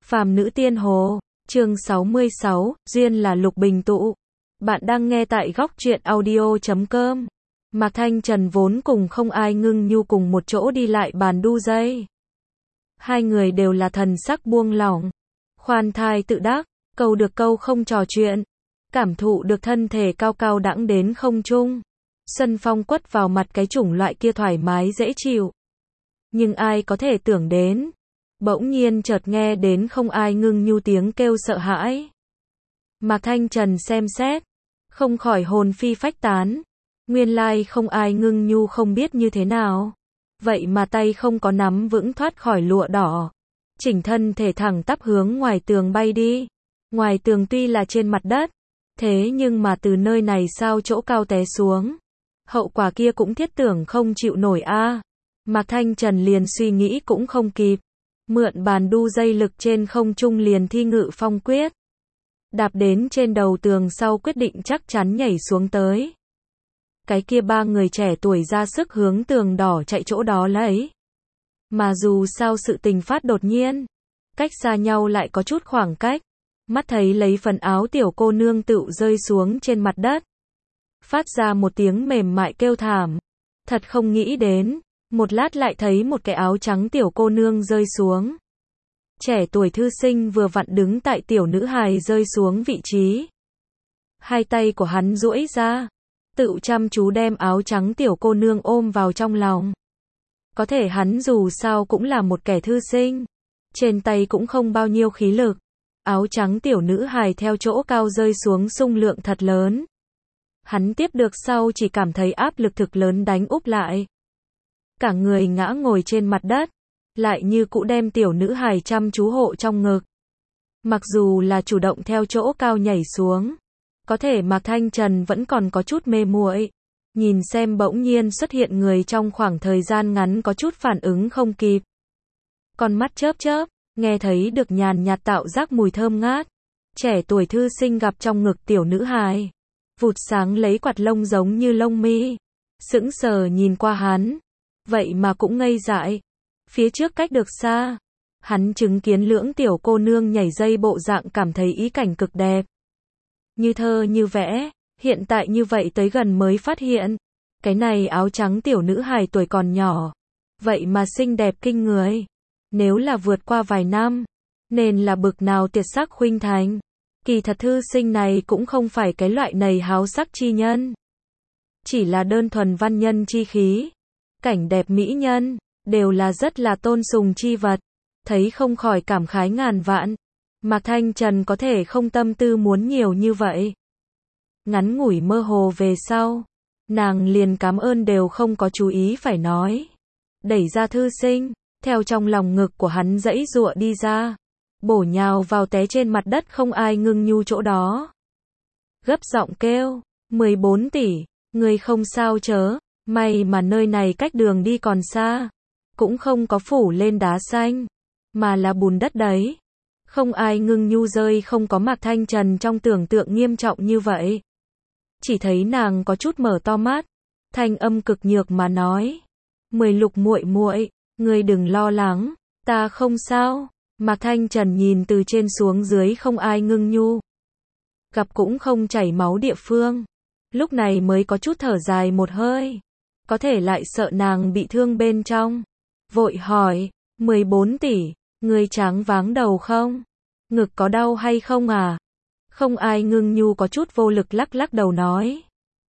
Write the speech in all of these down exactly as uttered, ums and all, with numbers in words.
Phàm nữ tiên hồ, chương sáu mươi sáu, duyên là Lục Bình Tụ. Bạn đang nghe tại góc truyện audio chấm com. Mạc Thanh Trần vốn cùng Không Ai Ngưng Nhu cùng một chỗ đi lại bàn đu dây. Hai người đều là thần sắc buông lỏng, khoan thai tự đắc, câu được câu không trò chuyện, cảm thụ được thân thể cao cao đãng đến không trung. Xuân phong quất vào mặt cái chủng loại kia thoải mái dễ chịu. Nhưng ai có thể tưởng đến, bỗng nhiên chợt nghe đến Không Ai Ngưng Nhu tiếng kêu sợ hãi. Mạc Thanh Trần xem xét, không khỏi hồn phi phách tán. Nguyên lai Không Ai Ngưng Nhu không biết như thế nào, vậy mà tay không có nắm vững thoát khỏi lụa đỏ, chỉnh thân thể thẳng tắp hướng ngoài tường bay đi. Ngoài tường tuy là trên mặt đất, thế nhưng mà từ nơi này sao chỗ cao té xuống, hậu quả kia cũng thiết tưởng không chịu nổi a. À. Mạc Thanh Trần liền suy nghĩ cũng không kịp, mượn bàn đu dây lực trên không trung liền thi ngự phong quyết, đạp đến trên đầu tường sau quyết định chắc chắn nhảy xuống tới. Cái kia ba người trẻ tuổi ra sức hướng tường đỏ chạy chỗ đó lấy. Mà dù sao sự tình phát đột nhiên, cách xa nhau lại có chút khoảng cách, mắt thấy lấy phần áo tiểu cô nương tựu rơi xuống trên mặt đất, phát ra một tiếng mềm mại kêu thảm. Thật không nghĩ đến, một lát lại thấy một cái áo trắng tiểu cô nương rơi xuống. Trẻ tuổi thư sinh vừa vặn đứng tại tiểu nữ hài rơi xuống vị trí. Hai tay của hắn duỗi ra, tự chăm chú đem áo trắng tiểu cô nương ôm vào trong lòng. Có thể hắn dù sao cũng là một kẻ thư sinh, trên tay cũng không bao nhiêu khí lực. Áo trắng tiểu nữ hài theo chỗ cao rơi xuống xung lượng thật lớn. Hắn tiếp được sau chỉ cảm thấy áp lực thực lớn đánh úp lại. Cả người ngã ngồi trên mặt đất, lại như cũ đem tiểu nữ hài chăm chú hộ trong ngực. Mặc dù là chủ động theo chỗ cao nhảy xuống, có thể Mạc Thanh Trần vẫn còn có chút mê muội. Nhìn xem bỗng nhiên xuất hiện người trong khoảng thời gian ngắn có chút phản ứng không kịp. Con mắt chớp chớp, nghe thấy được nhàn nhạt tạo giác mùi thơm ngát. Trẻ tuổi thư sinh gặp trong ngực tiểu nữ hài, vụt sáng lấy quạt lông giống như lông mi, sững sờ nhìn qua hắn, vậy mà cũng ngây dại. Phía trước cách được xa, hắn chứng kiến lưỡng tiểu cô nương nhảy dây bộ dạng cảm thấy ý cảnh cực đẹp. Như thơ như vẽ, hiện tại như vậy tới gần mới phát hiện, cái này áo trắng tiểu nữ hài tuổi còn nhỏ, vậy mà xinh đẹp kinh người. Nếu là vượt qua vài năm, nên là bực nào tuyệt sắc khuynh thành. Kỳ thật thư sinh này cũng không phải cái loại này háo sắc chi nhân, chỉ là đơn thuần văn nhân chi khí. Cảnh đẹp mỹ nhân, đều là rất là tôn sùng chi vật, thấy không khỏi cảm khái ngàn vạn. Mạc Thanh Trần có thể không tâm tư muốn nhiều như vậy. Ngắn ngủi mơ hồ về sau, nàng liền cảm ơn đều không có chú ý phải nói. Đẩy ra thư sinh, theo trong lòng ngực của hắn giãy giụa đi ra, bổ nhào vào té trên mặt đất Không Ai Ngưng Nhu chỗ đó. Gấp giọng kêu, mười bốn tỷ, người không sao chớ, may mà nơi này cách đường đi còn xa, cũng không có phủ lên đá xanh, mà là bùn đất đấy. Không Ai Ngưng Nhu rơi không có Mạc Thanh Trần trong tưởng tượng nghiêm trọng như vậy. Chỉ thấy nàng có chút mở to mắt, thanh âm cực nhược mà nói, Mười Lục muội muội, ngươi đừng lo lắng, ta không sao. Mạc Thanh Trần nhìn từ trên xuống dưới Không Ai Ngưng Nhu, gặp cũng không chảy máu địa phương, lúc này mới có chút thở dài một hơi, có thể lại sợ nàng bị thương bên trong, vội hỏi, mười bốn tỷ, ngươi tráng váng đầu không? Ngực có đau hay không à? Không Ai Ngưng Nhu có chút vô lực lắc lắc đầu nói,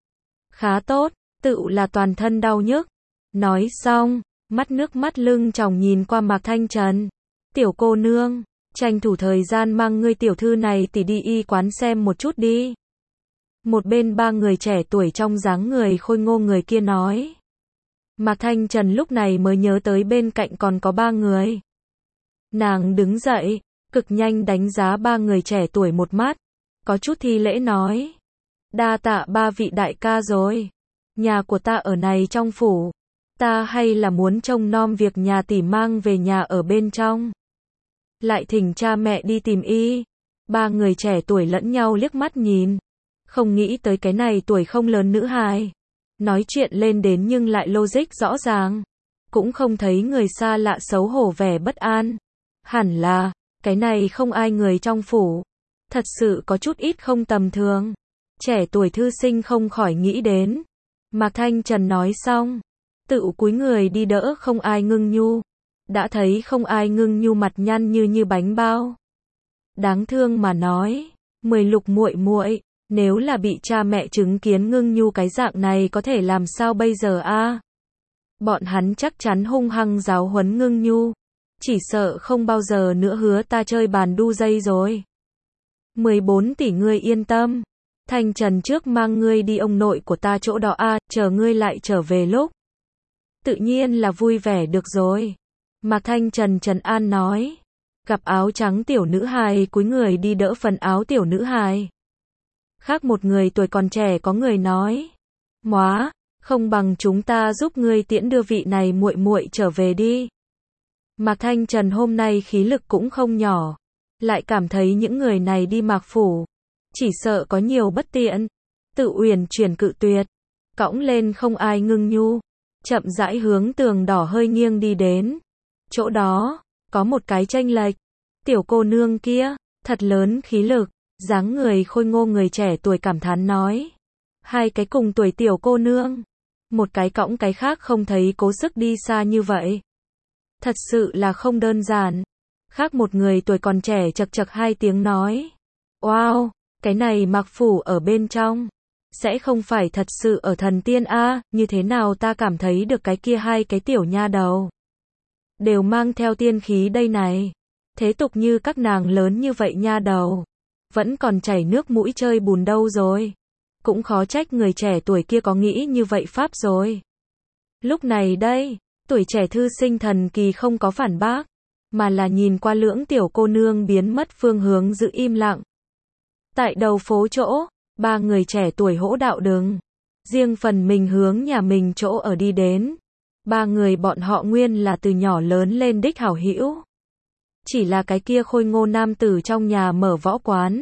khá tốt, tự là toàn thân đau nhức. Nói xong, mắt nước mắt lưng tròng nhìn qua Mạc Thanh Trần. Tiểu cô nương, tranh thủ thời gian mang ngươi tiểu thư này tỉ đi y quán xem một chút đi. Một bên ba người trẻ tuổi trong dáng người khôi ngô người kia nói. Mạc Thanh Trần lúc này mới nhớ tới bên cạnh còn có ba người. Nàng đứng dậy, cực nhanh đánh giá ba người trẻ tuổi một mắt, có chút thi lễ nói. Đa tạ ba vị đại ca rồi. Nhà của ta ở này trong phủ, ta hay là muốn trông nom việc nhà tỷ mang về nhà ở bên trong. Lại thỉnh cha mẹ đi tìm y. Ba người trẻ tuổi lẫn nhau liếc mắt nhìn, không nghĩ tới cái này tuổi không lớn nữ hài, nói chuyện lên đến nhưng lại logic rõ ràng, cũng không thấy người xa lạ xấu hổ vẻ bất an. Hẳn là, cái này không ai người trong phủ. Thật sự có chút ít không tầm thường. Trẻ tuổi thư sinh không khỏi nghĩ đến. Mạc Thanh Trần nói xong, tự cúi người đi đỡ Không Ai Ngưng Nhu. Đã thấy Không Ai Ngưng Nhu mặt nhăn như như bánh bao. Đáng thương mà nói, Mười Lục muội muội, nếu là bị cha mẹ chứng kiến Ngưng Nhu cái dạng này có thể làm sao bây giờ a? Bọn hắn chắc chắn hung hăng giáo huấn Ngưng Nhu. Chỉ sợ không bao giờ nữa hứa ta chơi bàn đu dây rồi. mười bốn tỷ ngươi yên tâm. Thanh Trần trước mang ngươi đi ông nội của ta chỗ đó a, chờ ngươi lại trở về lúc. Tự nhiên là vui vẻ được rồi. Mạc Thanh Trần trấn an nói. Gặp áo trắng tiểu nữ hài cúi người đi đỡ phần áo tiểu nữ hài. Khác một người tuổi còn trẻ có người nói. Móa, không bằng chúng ta giúp ngươi tiễn đưa vị này muội muội trở về đi. Mạc Thanh Trần hôm nay khí lực cũng không nhỏ. Lại cảm thấy những người này đi Mạc Phủ. Chỉ sợ có nhiều bất tiện. Tự uyển chuyển cự tuyệt. Cõng lên Không Ai Ngưng Nhu. Chậm rãi hướng tường đỏ hơi nghiêng đi đến. Chỗ đó, có một cái chênh lệch. Tiểu cô nương kia, thật lớn khí lực. Dáng người khôi ngô người trẻ tuổi cảm thán nói. Hai cái cùng tuổi tiểu cô nương. Một cái cõng cái khác không thấy cố sức đi xa như vậy. Thật sự là không đơn giản. Khác một người tuổi còn trẻ chật chật hai tiếng nói. Wow, cái này Mạc Phủ ở bên trong. Sẽ không phải thật sự ở thần tiên a, như thế nào ta cảm thấy được cái kia hai cái tiểu nha đầu. Đều mang theo tiên khí đây này. Thế tục như các nàng lớn như vậy nha đầu. Vẫn còn chảy nước mũi chơi bùn đâu rồi. Cũng khó trách người trẻ tuổi kia có nghĩ như vậy pháp rồi. Lúc này đây, tuổi trẻ thư sinh thần kỳ không có phản bác. Mà là nhìn qua lưỡng tiểu cô nương biến mất phương hướng giữ im lặng. Tại đầu phố chỗ, ba người trẻ tuổi hỗ đạo đường. Riêng phần mình hướng nhà mình chỗ ở đi đến. Ba người bọn họ nguyên là từ nhỏ lớn lên đích hảo hữu. Chỉ là cái kia khôi ngô nam tử trong nhà mở võ quán.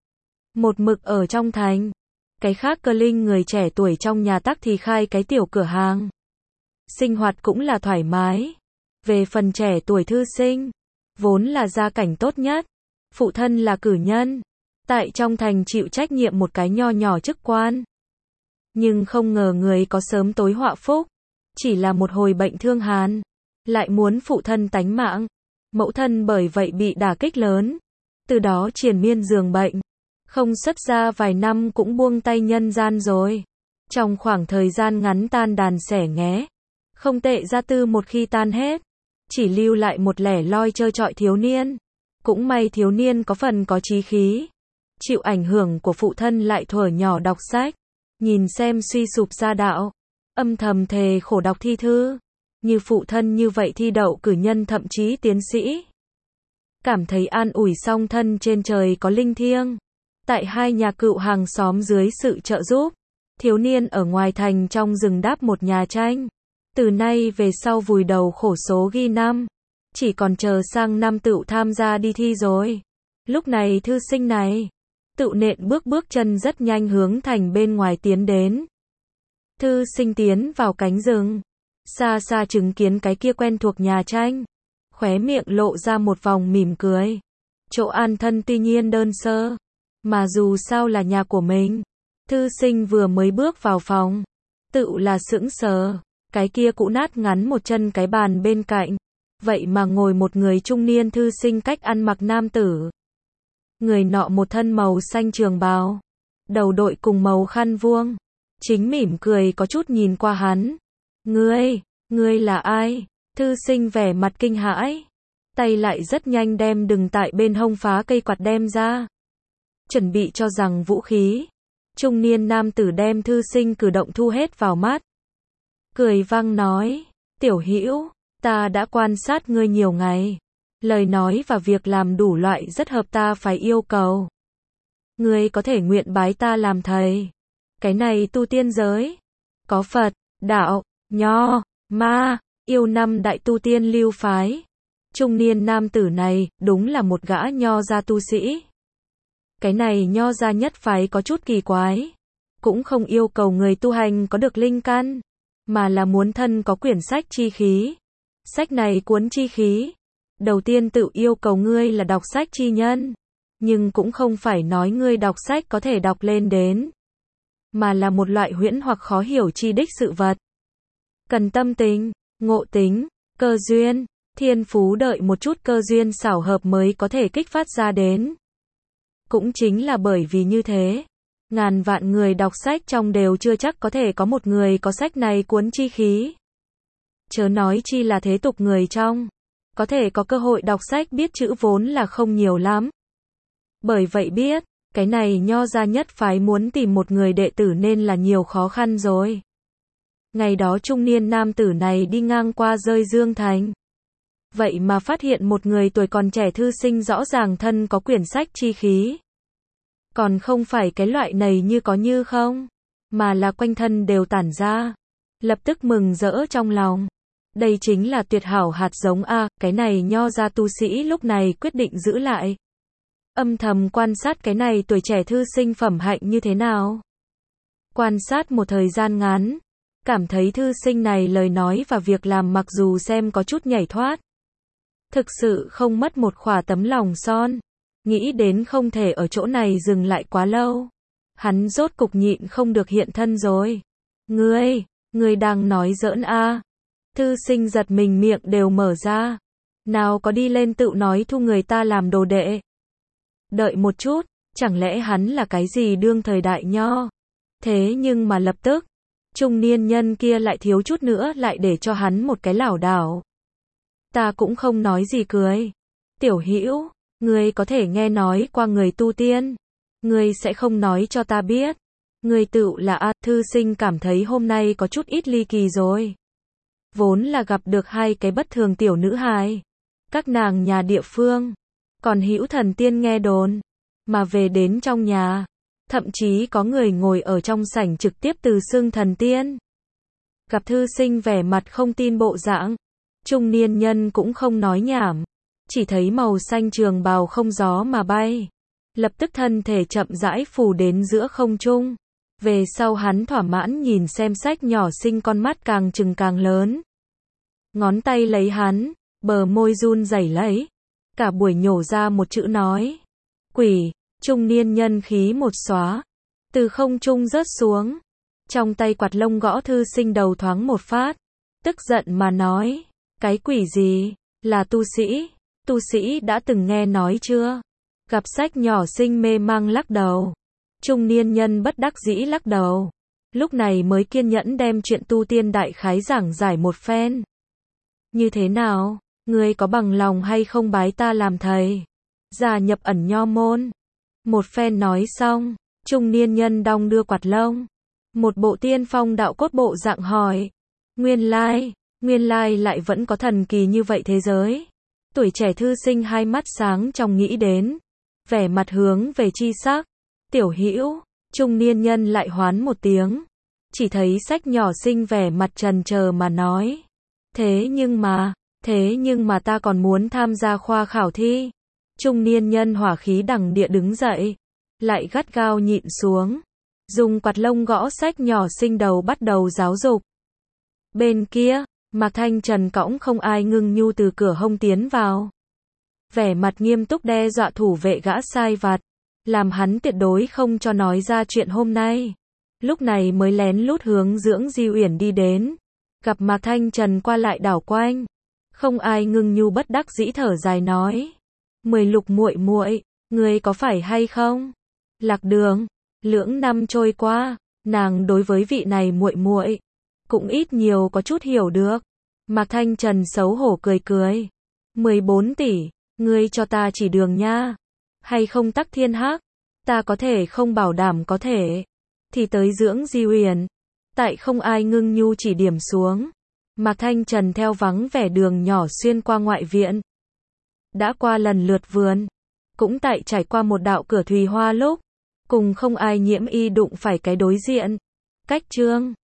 Một mực ở trong thành. Cái khác cơ linh người trẻ tuổi trong nhà tắc thì khai cái tiểu cửa hàng. Sinh hoạt cũng là thoải mái. Về phần trẻ tuổi thư sinh, vốn là gia cảnh tốt nhất. Phụ thân là cử nhân. Tại trong thành chịu trách nhiệm một cái nho nhỏ chức quan. Nhưng không ngờ người có sớm tối họa phúc. Chỉ là một hồi bệnh thương hàn. Lại muốn phụ thân tánh mạng. Mẫu thân bởi vậy bị đả kích lớn. Từ đó triền miên giường bệnh. Không xuất ra vài năm cũng buông tay nhân gian rồi. Trong khoảng thời gian ngắn tan đàn xẻ nghé. Không tệ gia tư một khi tan hết. Chỉ lưu lại một lẻ loi trơ trọi thiếu niên. Cũng may thiếu niên có phần có chí khí. Chịu ảnh hưởng của phụ thân lại thuở nhỏ đọc sách. Nhìn xem suy sụp gia đạo. Âm thầm thề khổ đọc thi thư. Như phụ thân như vậy thi đậu cử nhân thậm chí tiến sĩ. Cảm thấy an ủi song thân trên trời có linh thiêng. Tại hai nhà cựu hàng xóm dưới sự trợ giúp. Thiếu niên ở ngoài thành trong rừng đáp một nhà tranh. Từ nay về sau vùi đầu khổ số ghi năm. Chỉ còn chờ sang năm tự tham gia đi thi rồi. Lúc này thư sinh này. Tự nện bước bước chân rất nhanh hướng thành bên ngoài tiến đến. Thư sinh tiến vào cánh rừng. Xa xa chứng kiến cái kia quen thuộc nhà tranh. Khóe miệng lộ ra một vòng mỉm cười. Chỗ an thân tuy nhiên đơn sơ. Mà dù sao là nhà của mình. Thư sinh vừa mới bước vào phòng. Tự là sững sờ. Cái kia cũ nát ngắn một chân cái bàn bên cạnh. Vậy mà ngồi một người trung niên thư sinh cách ăn mặc nam tử. Người nọ một thân màu xanh trường bào. Đầu đội cùng màu khăn vuông. Chính mỉm cười có chút nhìn qua hắn. Ngươi, ngươi là ai? Thư sinh vẻ mặt kinh hãi. Tay lại rất nhanh đem đừng tại bên hông phá cây quạt đem ra. Chuẩn bị cho rằng vũ khí. Trung niên nam tử đem thư sinh cử động thu hết vào mắt. Cười vang nói, tiểu hữu, ta đã quan sát ngươi nhiều ngày. Lời nói và việc làm đủ loại rất hợp ta phải yêu cầu. Ngươi có thể nguyện bái ta làm thầy. Cái này tu tiên giới. Có Phật, Đạo, Nho, Ma, yêu năm đại tu tiên lưu phái. Trung niên nam tử này, đúng là một gã nho gia tu sĩ. Cái này nho gia nhất phái có chút kỳ quái. Cũng không yêu cầu người tu hành có được linh căn. Mà là muốn thân có quyển sách chi khí. Sách này cuốn chi khí. Đầu tiên tự yêu cầu ngươi là đọc sách chi nhân. Nhưng cũng không phải nói ngươi đọc sách có thể đọc lên đến. Mà là một loại huyễn hoặc khó hiểu chi đích sự vật. Cần tâm tính, ngộ tính, cơ duyên, thiên phú đợi một chút cơ duyên xảo hợp mới có thể kích phát ra đến. Cũng chính là bởi vì như thế, ngàn vạn người đọc sách trong đều chưa chắc có thể có một người có sách này cuốn chi khí. Chớ nói chi là thế tục người trong, có thể có cơ hội đọc sách biết chữ vốn là không nhiều lắm. Bởi vậy biết, cái này Nho gia nhất phái muốn tìm một người đệ tử nên là nhiều khó khăn rồi. Ngày đó trung niên nam tử này đi ngang qua rơi Dương Thành. Vậy mà phát hiện một người tuổi còn trẻ thư sinh rõ ràng thân có quyển sách chi khí. Còn không phải cái loại này như có như không, mà là quanh thân đều tản ra. Lập tức mừng rỡ trong lòng. Đây chính là tuyệt hảo hạt giống a, cái này Nho gia tu sĩ lúc này quyết định giữ lại. Âm thầm quan sát cái này tuổi trẻ thư sinh phẩm hạnh như thế nào. Quan sát một thời gian ngắn, cảm thấy thư sinh này lời nói và việc làm mặc dù xem có chút nhảy thoát. Thực sự không mất một khỏa tấm lòng son. Nghĩ đến không thể ở chỗ này dừng lại quá lâu. Hắn rốt cục nhịn không được hiện thân rồi. Ngươi, ngươi đang nói giỡn a? Thư sinh giật mình miệng đều mở ra. Nào có đi lên tự nói thu người ta làm đồ đệ. Đợi một chút, chẳng lẽ hắn là cái gì đương thời đại Nho? Thế nhưng mà lập tức, trung niên nhân kia lại thiếu chút nữa lại để cho hắn một cái lảo đảo. Ta cũng không nói gì cười. Tiểu Hữu, ngươi có thể nghe nói qua người tu tiên, ngươi sẽ không nói cho ta biết. Ngươi tự là a, thư sinh cảm thấy hôm nay có chút ít ly kỳ rồi. Vốn là gặp được hai cái bất thường tiểu nữ hài, các nàng nhà địa phương, còn hữu thần tiên nghe đồn, mà về đến trong nhà, thậm chí có người ngồi ở trong sảnh trực tiếp từ xưng thần tiên. Gặp thư sinh vẻ mặt không tin bộ dạng, trung niên nhân cũng không nói nhảm, chỉ thấy màu xanh trường bào không gió mà bay, lập tức thân thể chậm rãi phủ đến giữa không trung. Về sau hắn thỏa mãn nhìn xem sách nhỏ xinh con mắt càng trừng càng lớn. Ngón tay lấy hắn, bờ môi run rẩy lấy, cả buổi nhổ ra một chữ nói. Quỷ, trung niên nhân khí một xóa, từ không trung rớt xuống, trong tay quạt lông gõ thư sinh đầu thoáng một phát, tức giận mà nói, cái quỷ gì, là tu sĩ, tu sĩ đã từng nghe nói chưa? Gặp sách nhỏ sinh mê mang lắc đầu. Trung niên nhân bất đắc dĩ lắc đầu, lúc này mới kiên nhẫn đem chuyện tu tiên đại khái giảng giải một phen. Như thế nào, ngươi có bằng lòng hay không bái ta làm thầy, gia nhập ẩn Nho môn? Một phen nói xong, trung niên nhân đong đưa quạt lông, một bộ tiên phong đạo cốt bộ dạng hỏi, nguyên lai, nguyên lai lại vẫn có thần kỳ như vậy thế giới. Tuổi trẻ thư sinh hai mắt sáng trong nghĩ đến, vẻ mặt hướng về chi sắc. Tiểu Hữu, trung niên nhân lại hoán một tiếng, chỉ thấy sách nhỏ xinh vẻ mặt trần chờ mà nói, thế nhưng mà, thế nhưng mà ta còn muốn tham gia khoa khảo thi. Trung niên nhân hỏa khí đằng địa đứng dậy, lại gắt gao nhịn xuống, dùng quạt lông gõ sách nhỏ xinh đầu bắt đầu giáo dục. Bên kia, Mạc Thanh Trần cõng không ai ngưng nhu từ cửa hông tiến vào, vẻ mặt nghiêm túc đe dọa thủ vệ gã sai vặt, làm hắn tuyệt đối không cho nói ra chuyện hôm nay. Lúc này mới lén lút hướng Dưỡng Di Uyển đi đến, gặp Mạc Thanh Trần qua lại đảo quanh, không ai ngưng nhu bất đắc dĩ thở dài nói, Mười Lục muội muội, ngươi có phải hay không? Lạc Đường, lưỡng năm trôi qua, nàng đối với vị này muội muội cũng ít nhiều có chút hiểu được. Mạc Thanh Trần xấu hổ cười cười, mười bốn tỷ, ngươi cho ta chỉ đường nha. Hay không tắc thiên hắc, ta có thể không bảo đảm có thể. Thì tới Dưỡng Di Uyển, tại không ai ngưng nhu chỉ điểm xuống, Mạc Thanh Trần theo vắng vẻ đường nhỏ xuyên qua ngoại viện. Đã qua lần lượt vườn, cũng tại trải qua một đạo cửa thùy hoa lúc, cùng không ai nhiễm y đụng phải cái đối diện. Cách chương